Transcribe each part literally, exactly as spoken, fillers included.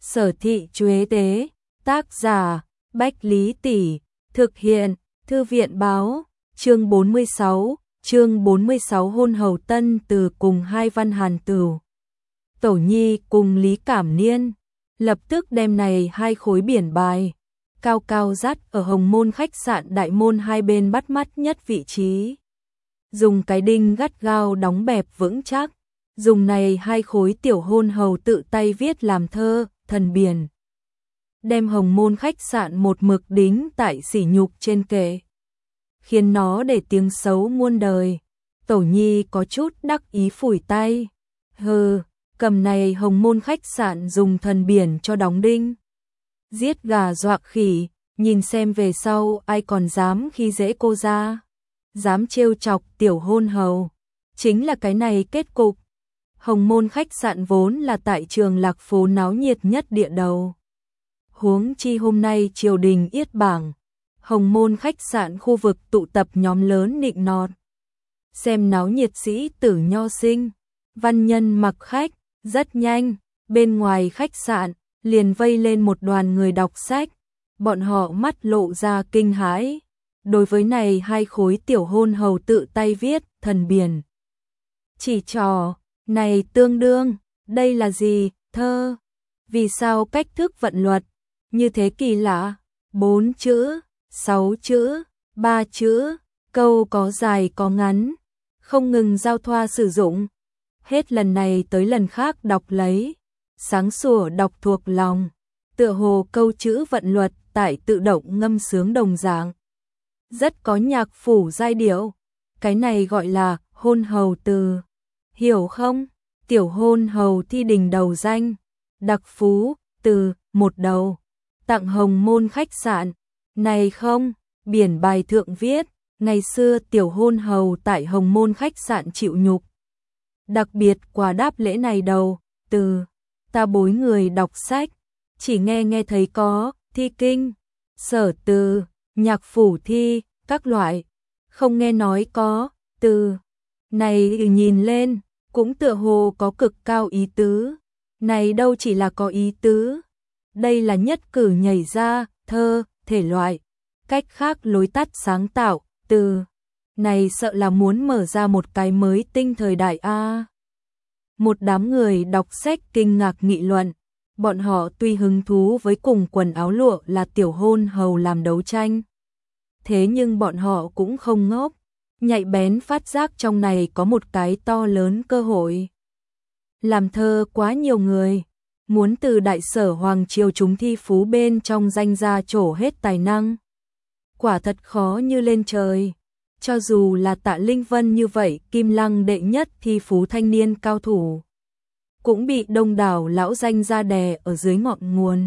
Sở Thị Chuế Tế, tác giả, Bách Lý Tỷ, thực hiện, Thư viện báo, chương bốn mươi sáu, chương bốn mươi sáu hôn hầu tân từ cùng hai văn hàn tửu. Tổ Nhi cùng Lý Cảm Niên, lập tức đem này hai khối biển bài, cao cao dắt ở Hồng Môn khách sạn đại môn hai bên bắt mắt nhất vị trí. Dùng cái đinh gắt gao đóng bẹp vững chắc, dùng này hai khối tiểu hôn hầu tự tay viết làm thơ, thần biển. Đem Hồng Môn khách sạn một mực đính tại sỉ nhục trên kệ, khiến nó để tiếng xấu muôn đời. Tổ Nhi có chút đắc ý phủi tay. Hừ, cầm này Hồng Môn khách sạn dùng thần biển cho đóng đinh. Giết gà dọa khỉ, nhìn xem về sau ai còn dám khi dễ cô ra. Dám trêu chọc tiểu hôn hầu. Chính là cái này kết cục. Hồng Môn khách sạn vốn là tại Trường Lạc phố náo nhiệt nhất địa đầu. Huống chi hôm nay triều đình yết bảng, Hồng Môn khách sạn khu vực tụ tập nhóm lớn nịnh nọt. Xem náo nhiệt sĩ tử nho sinh, văn nhân mặc khách, rất nhanh, bên ngoài khách sạn, liền vây lên một đoàn người đọc sách. Bọn họ mắt lộ ra kinh hãi. Đối với này hai khối tiểu hôn hầu tự tay viết, thần biển. Chỉ trò, này tương đương, đây là gì, thơ? Vì sao cách thức vận luật, như thế kỳ lạ? Bốn chữ, sáu chữ, ba chữ, câu có dài có ngắn, không ngừng giao thoa sử dụng. Hết lần này tới lần khác đọc lấy, sáng sủa đọc thuộc lòng, tựa hồ câu chữ vận luật tại tự động ngâm sướng đồng dạng. Rất có nhạc phủ giai điệu, cái này gọi là hôn hầu từ. Hiểu không? Tiểu hôn hầu thi đình đầu danh, đặc phú, từ, một đầu, tặng Hồng Môn khách sạn. Này không, biển bài thượng viết, ngày xưa tiểu hôn hầu tại Hồng Môn khách sạn chịu nhục. Đặc biệt quà đáp lễ này đầu, từ, ta bối người đọc sách, chỉ nghe nghe thấy có, thi kinh, sở từ, nhạc phủ thi, các loại, không nghe nói có, từ. Này nhìn lên, cũng tựa hồ có cực cao ý tứ, này đâu chỉ là có ý tứ, đây là nhất cử nhảy ra, thơ, thể loại, cách khác lối tắt sáng tạo, từ. Này sợ là muốn mở ra một cái mới tinh thời đại a. Một đám người đọc sách kinh ngạc nghị luận, bọn họ tuy hứng thú với cùng quần áo lụa là tiểu hôn hầu làm đấu tranh. Thế nhưng bọn họ cũng không ngốc, nhạy bén phát giác trong này có một cái to lớn cơ hội. Làm thơ quá nhiều người, muốn từ đại sở hoàng triều chúng thi phú bên trong danh ra trổ hết tài năng. Quả thật khó như lên trời, cho dù là Tạ Linh Vân như vậy kim lăng đệ nhất thi phú thanh niên cao thủ, cũng bị đông đảo lão danh ra đè ở dưới ngọn nguồn.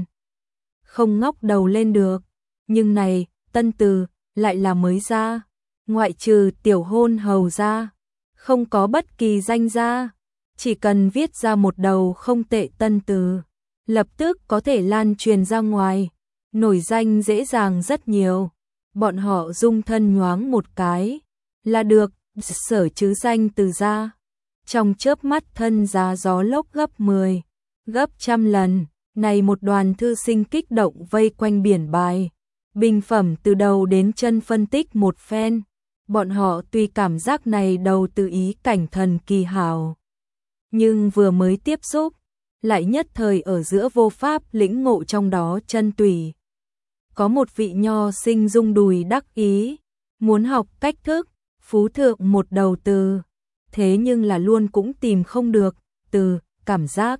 Không ngóc đầu lên được, nhưng này, tân từ, lại là mới ra, ngoại trừ tiểu hôn hầu ra, không có bất kỳ danh ra, chỉ cần viết ra một đầu không tệ tân từ, lập tức có thể lan truyền ra ngoài, nổi danh dễ dàng rất nhiều. Bọn họ dung thân nhoáng một cái, là được, sở chứ danh từ ra. Trong chớp mắt thân giá gió lốc gấp mười, gấp trăm lần, này một đoàn thư sinh kích động vây quanh biển bài. Bình phẩm từ đầu đến chân phân tích một phen, bọn họ tuy cảm giác này đầu từ ý cảnh thần kỳ hào, nhưng vừa mới tiếp xúc, lại nhất thời ở giữa vô pháp lĩnh ngộ trong đó chân tùy. Có một vị nho sinh rung đùi đắc ý, muốn học cách thức, phú thượng một đầu từ, thế nhưng là luôn cũng tìm không được, từ, cảm giác.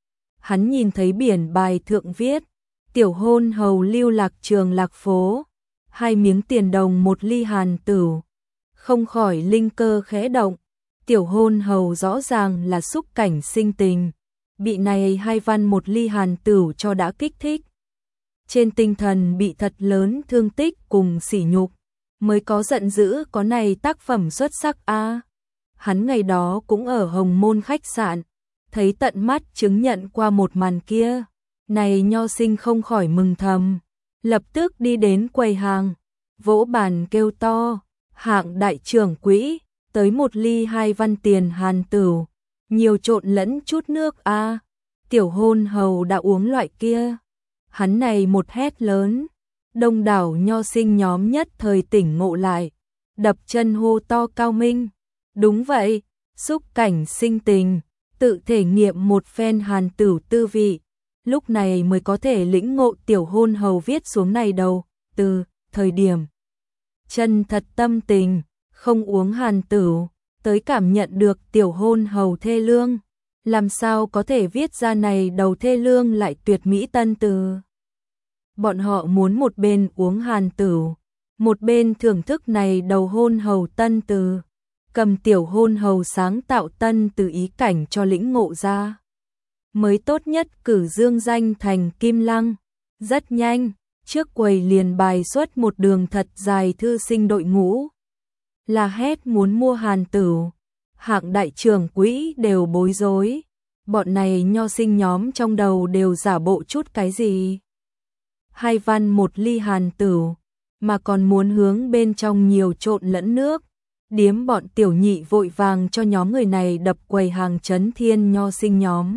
Hắn nhìn thấy biển bài thượng viết, tiểu hôn hầu lưu lạc Trường Lạc phố, hai miếng tiền đồng một ly hàn tửu, không khỏi linh cơ khẽ động, tiểu hôn hầu rõ ràng là xúc cảnh sinh tình, bị này hai văn một ly hàn tửu cho đã kích thích. Trên tinh thần bị thật lớn thương tích cùng sỉ nhục, mới có giận dữ có này tác phẩm xuất sắc a. Hắn ngày đó cũng ở Hồng Môn khách sạn, thấy tận mắt chứng nhận qua một màn kia. Này nho sinh không khỏi mừng thầm, lập tức đi đến quầy hàng, vỗ bàn kêu to, hạng đại trưởng quỹ, tới một ly hai văn tiền hàn tửu, nhiều trộn lẫn chút nước a. Tiểu hôn hầu đã uống loại kia. Hắn này một hét lớn, đông đảo nho sinh nhóm nhất thời tỉnh ngộ lại, đập chân hô to Cao Minh. Đúng vậy, xúc cảnh sinh tình, tự thể nghiệm một phen hàn tửu tư vị, lúc này mới có thể lĩnh ngộ tiểu hôn hầu viết xuống này đầu, từ thời điểm chân thật tâm tình, không uống hàn tửu, tới cảm nhận được tiểu hôn hầu thê lương, làm sao có thể viết ra này đầu thê lương lại tuyệt mỹ tân từ. Bọn họ muốn một bên uống hàn tửu, một bên thưởng thức này đầu hôn hầu tân từ, cầm tiểu hôn hầu sáng tạo tân từ ý cảnh cho lĩnh ngộ ra. Mới tốt nhất cử dương danh thành Kim Lăng. Rất nhanh, trước quầy liền bài xuất một đường thật dài thư sinh đội ngũ. Là hét muốn mua hàn tửu, hạng đại trưởng quỹ đều bối rối. Bọn này nho sinh nhóm trong đầu đều giả bộ chút cái gì. Hai văn một ly hàn tửu, mà còn muốn hướng bên trong nhiều trộn lẫn nước. Điếm bọn tiểu nhị vội vàng cho nhóm người này đập quầy hàng trấn thiên nho sinh nhóm.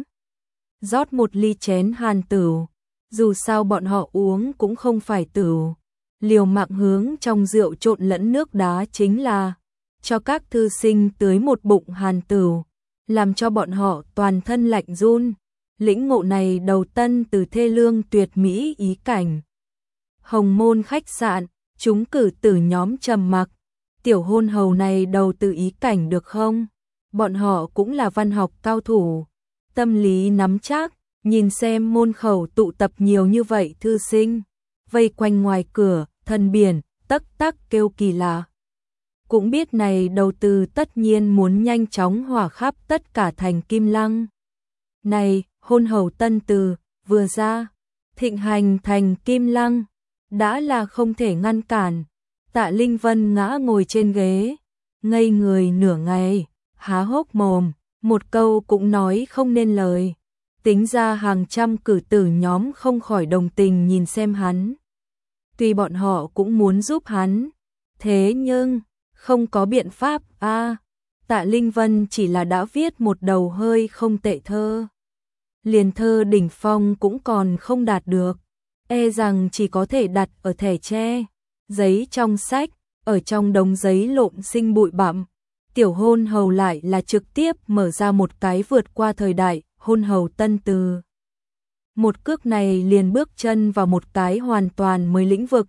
Rót một ly chén hàn tửu, dù sao bọn họ uống cũng không phải tửu. Liều mạng hướng trong rượu trộn lẫn nước đá chính là cho các thư sinh tưới một bụng hàn tửu, làm cho bọn họ toàn thân lạnh run. Lĩnh ngộ này đầu tân từ thê lương tuyệt mỹ ý cảnh. Hồng Môn khách sạn, chúng cử tử nhóm trầm mặc. Tiểu hôn hầu này đầu từ ý cảnh được không? Bọn họ cũng là văn học cao thủ, tâm lý nắm chắc, nhìn xem môn khẩu tụ tập nhiều như vậy thư sinh, vây quanh ngoài cửa, thân biển, tắc tắc kêu kỳ lạ. Cũng biết này đầu tư tất nhiên muốn nhanh chóng hỏa khắp tất cả thành Kim Lăng. Này, hôn hầu tân từ, vừa ra, thịnh hành thành Kim Lăng, đã là không thể ngăn cản. Tạ Linh Vân ngã ngồi trên ghế, ngây người nửa ngày, há hốc mồm, một câu cũng nói không nên lời. Tính ra hàng trăm cử tử nhóm không khỏi đồng tình nhìn xem hắn. Tuy bọn họ cũng muốn giúp hắn, thế nhưng không có biện pháp a. À, Tạ Linh Vân chỉ là đã viết một đầu hơi không tệ thơ, liền thơ đỉnh phong cũng còn không đạt được, e rằng chỉ có thể đặt ở thẻ tre, giấy trong sách, ở trong đống giấy lộn sinh bụi bặm. Tiểu hôn hầu lại là trực tiếp mở ra một cái vượt qua thời đại, hôn hầu tân từ. Một cước này liền bước chân vào một cái hoàn toàn mới lĩnh vực.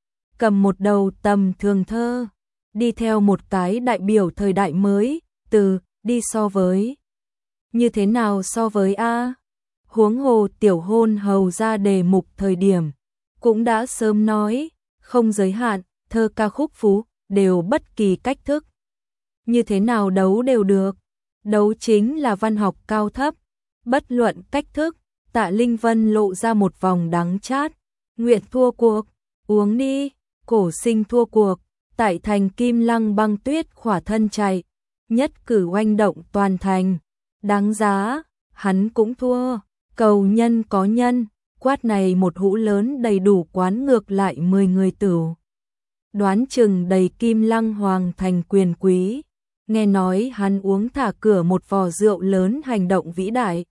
Cầm một đầu tầm thường thơ, đi theo một cái đại biểu thời đại mới, từ, đi so với. Như thế nào so với A? Huống hồ tiểu hôn hầu ra đề mục thời điểm, cũng đã sớm nói, không giới hạn, thơ ca khúc phú, đều bất kỳ cách thức. Như thế nào đấu đều được, đấu chính là văn học cao thấp, bất luận cách thức. Tạ Linh Vân lộ ra một vòng đắng chát, nguyện thua cuộc, uống đi, cổ sinh thua cuộc, tại thành Kim Lăng băng tuyết khỏa thân chạy, nhất cử oanh động toàn thành, đáng giá, hắn cũng thua, cầu nhân có nhân, quát này một hũ lớn đầy đủ quán ngược lại mười người tửu. Đoán chừng đầy Kim Lăng hoàng thành quyền quý, nghe nói hắn uống thả cửa một vò rượu lớn hành động vĩ đại.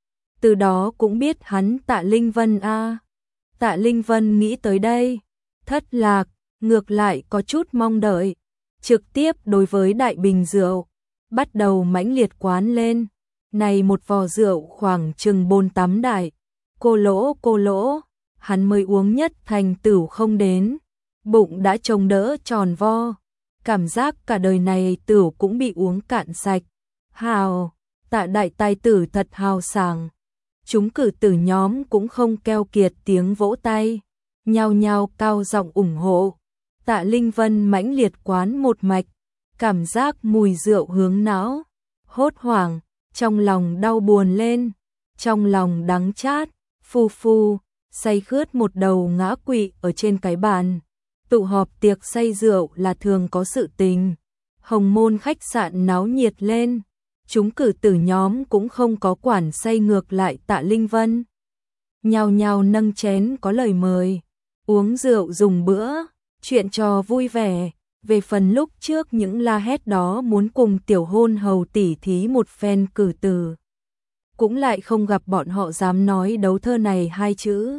Từ đó cũng biết hắn Tạ Linh Vân a. À. Tạ Linh Vân nghĩ tới đây, thất lạc, ngược lại có chút mong đợi, trực tiếp đối với đại bình rượu, bắt đầu mãnh liệt quán lên. Này một vò rượu khoảng chừng bồn tắm đại, cô lỗ cô lỗ, hắn mới uống nhất thành tửu không đến, bụng đã trông đỡ tròn vo, cảm giác cả đời này tửu cũng bị uống cạn sạch. Hào, Tạ đại tài tử thật hào sảng. Chúng cử tử nhóm cũng không keo kiệt tiếng vỗ tay, nhao nhao cao giọng ủng hộ. Tạ Linh Vân mãnh liệt quán một mạch, cảm giác mùi rượu hướng não, hốt hoảng, trong lòng đau buồn lên, trong lòng đắng chát, phu phu, say khướt một đầu ngã quỵ ở trên cái bàn. Tụ họp tiệc say rượu là thường có sự tình. Hồng Môn khách sạn náo nhiệt lên. Chúng cử tử nhóm cũng không có quản say ngược lại Tạ Linh Vân. Nhao nhao nâng chén có lời mời, uống rượu dùng bữa, chuyện trò vui vẻ. Về phần lúc trước những la hét đó muốn cùng tiểu hôn hầu tỉ thí một phen cử tử, cũng lại không gặp bọn họ dám nói đấu thơ này hai chữ.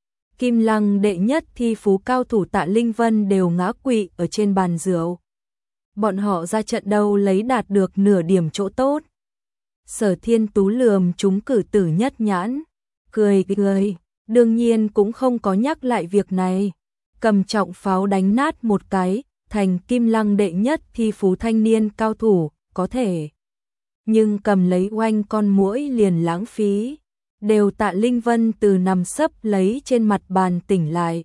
Kim Lăng đệ nhất thi phú cao thủ Tạ Linh Vân đều ngã quỵ ở trên bàn rượu. Bọn họ ra trận đâu lấy đạt được nửa điểm chỗ tốt. Sở Thiên Tú lườm chúng cử tử nhất nhãn, cười cười, đương nhiên cũng không có nhắc lại việc này. Cầm trọng pháo đánh nát một cái, thành Kim Lăng đệ nhất thi phú thanh niên cao thủ, có thể. Nhưng cầm lấy oanh con muỗi liền lãng phí. Đều Tạ Linh Vân từ nằm sấp lấy trên mặt bàn tỉnh lại.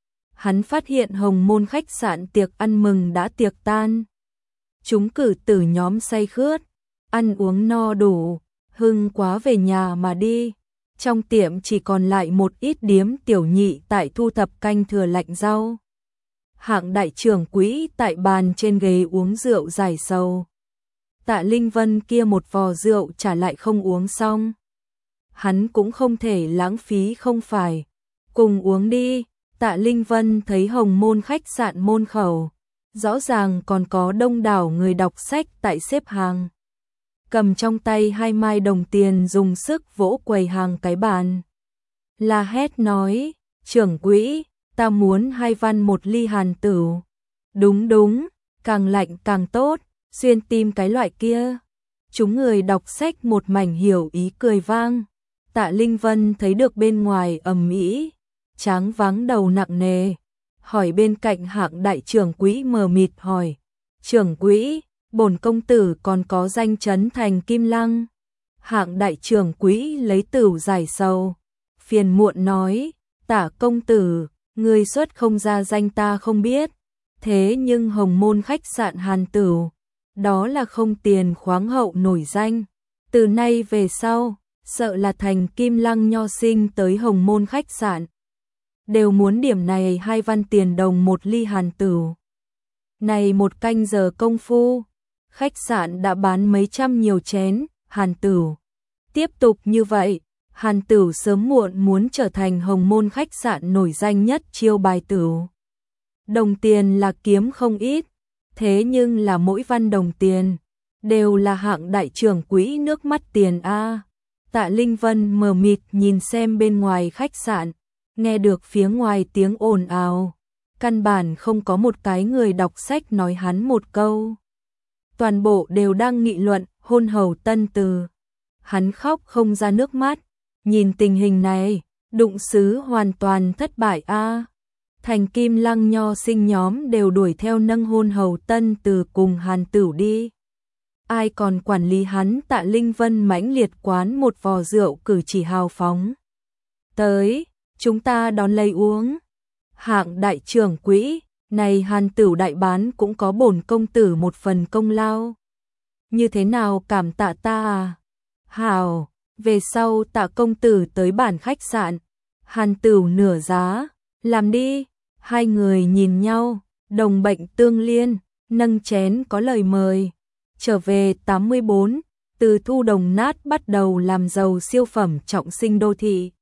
Hắn phát hiện Hồng Môn khách sạn tiệc ăn mừng đã tiệc tan. Chúng cử tử nhóm say khướt, ăn uống no đủ, hưng quá về nhà mà đi. Trong tiệm chỉ còn lại một ít điếm tiểu nhị tại thu thập canh thừa lạnh rau. Hạng đại trưởng quỹ tại bàn trên ghế uống rượu giải sầu. Tạ Linh Vân kia một vò rượu trả lại không uống xong. Hắn cũng không thể lãng phí không phải. Cùng uống đi. Tạ Linh Vân thấy Hồng Môn khách sạn môn khẩu. Rõ ràng còn có đông đảo người đọc sách tại xếp hàng. Cầm trong tay hai mai đồng tiền dùng sức vỗ quầy hàng cái bàn. La hét nói, trưởng quỹ, ta muốn hai văn một ly hàn tửu. Đúng đúng, càng lạnh càng tốt, xuyên tim cái loại kia. Chúng người đọc sách một mảnh hiểu ý cười vang. Tạ Linh Vân thấy được bên ngoài ầm ĩ, tráng vắng đầu nặng nề, hỏi bên cạnh Hạng đại trưởng quỹ mờ mịt hỏi, trưởng quỹ, bổn công tử còn có danh chấn thành Kim Lăng. Hạng đại trưởng quỹ lấy tửu giải sầu, phiền muộn nói, Tạ công tử, ngươi xuất không ra danh ta không biết, thế nhưng Hồng Môn khách sạn Hàn Tửu, đó là không tiền khoáng hậu nổi danh, từ nay về sau, sợ là thành Kim Lăng nho sinh tới Hồng Môn khách sạn, đều muốn điểm này hai văn tiền đồng một ly Hàn Tửu. Này một canh giờ công phu, khách sạn đã bán mấy trăm nhiều chén Hàn Tửu. Tiếp tục như vậy, Hàn Tửu sớm muộn muốn trở thành Hồng Môn khách sạn nổi danh nhất chiêu bài tửu. Đồng tiền là kiếm không ít, thế nhưng là mỗi văn đồng tiền đều là Hạng đại trưởng quỹ nước mắt tiền a. Tạ Linh Vân mờ mịt nhìn xem bên ngoài khách sạn, nghe được phía ngoài tiếng ồn ào, căn bản không có một cái người đọc sách nói hắn một câu. Toàn bộ đều đang nghị luận hôn hầu tân từ. Hắn khóc không ra nước mắt, nhìn tình hình này, đụng sứ hoàn toàn thất bại a. Thành Kim Lăng nho sinh nhóm đều đuổi theo nâng hôn hầu tân từ cùng Hàn Tửu đi. Ai còn quản lý hắn? Tạ Linh Vân mãnh liệt quán một vò rượu cử chỉ hào phóng. Tới, chúng ta đón lấy uống. Hạng đại trưởng quỹ, này Hàn Tửu đại bán cũng có bổn công tử một phần công lao. Như thế nào cảm tạ ta à? Hào, về sau Tạ công tử tới bản khách sạn, Hàn Tửu nửa giá, làm đi. Hai người nhìn nhau, đồng bệnh tương liên, nâng chén có lời mời. Trở về tám mươi bốn, từ thu đồng nát bắt đầu làm giàu siêu phẩm trọng sinh đô thị.